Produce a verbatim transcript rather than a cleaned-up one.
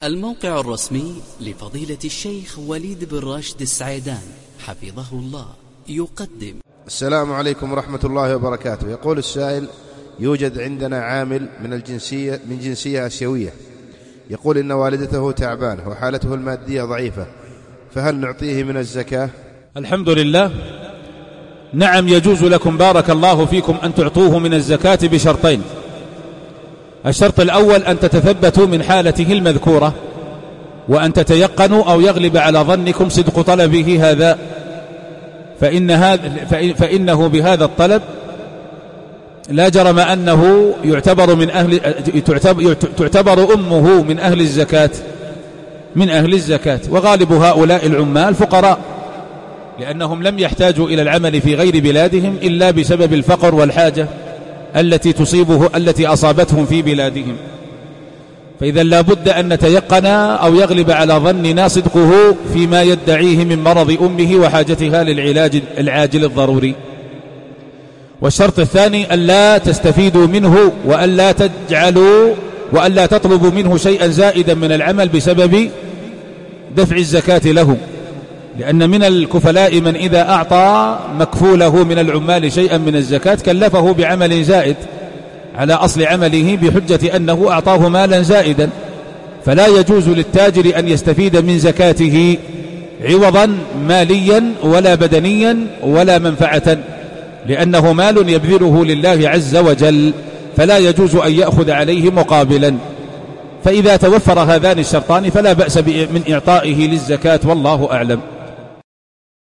الموقع الرسمي لفضيلة الشيخ وليد بن راشد السعيدان حفظه الله يقدم. السلام عليكم ورحمة الله وبركاته. يقول السائل: يوجد عندنا عامل من الجنسية من جنسية آسيوية يقول إن والدته تعبانة وحالته المادية ضعيفة، فهل نعطيه من الزكاة؟ الحمد لله. نعم، يجوز لكم بارك الله فيكم أن تعطوه من الزكاة بشرطين. الشرط الأول أن تتثبتوا من حالته المذكورة، وأن تتيقنوا أو يغلب على ظنكم صدق طلبه هذا، فإن هذا فإنه بهذا الطلب لا جرم أنه يعتبر من أهل تعتبر أمه من أهل الزكاة من أهل الزكاة وغالب هؤلاء العمال فقراء، لأنهم لم يحتاجوا إلى العمل في غير بلادهم إلا بسبب الفقر والحاجة التي تصيبه التي أصابتهم في بلادهم. فإذا لا بد أن نتيقن أو يغلب على ظننا صدقه فيما يدعيه من مرض أمه وحاجتها للعلاج العاجل الضروري. والشرط الثاني ألا تستفيدوا منه وألا تجعلوا وألا تطلبوا منه شيئا زائدا من العمل بسبب دفع الزكاة له، لأن من الكفلاء من إذا أعطى مكفوله من العمال شيئا من الزكاة كلفه بعمل زائد على أصل عمله بحجة أنه أعطاه مالا زائدا، فلا يجوز للتاجر أن يستفيد من زكاته عوضا ماليا ولا بدنيا ولا منفعة، لأنه مال يبذله لله عز وجل، فلا يجوز أن يأخذ عليه مقابلا. فإذا توفر هذان الشرطان فلا بأس من إعطائه للزكاة، والله أعلم.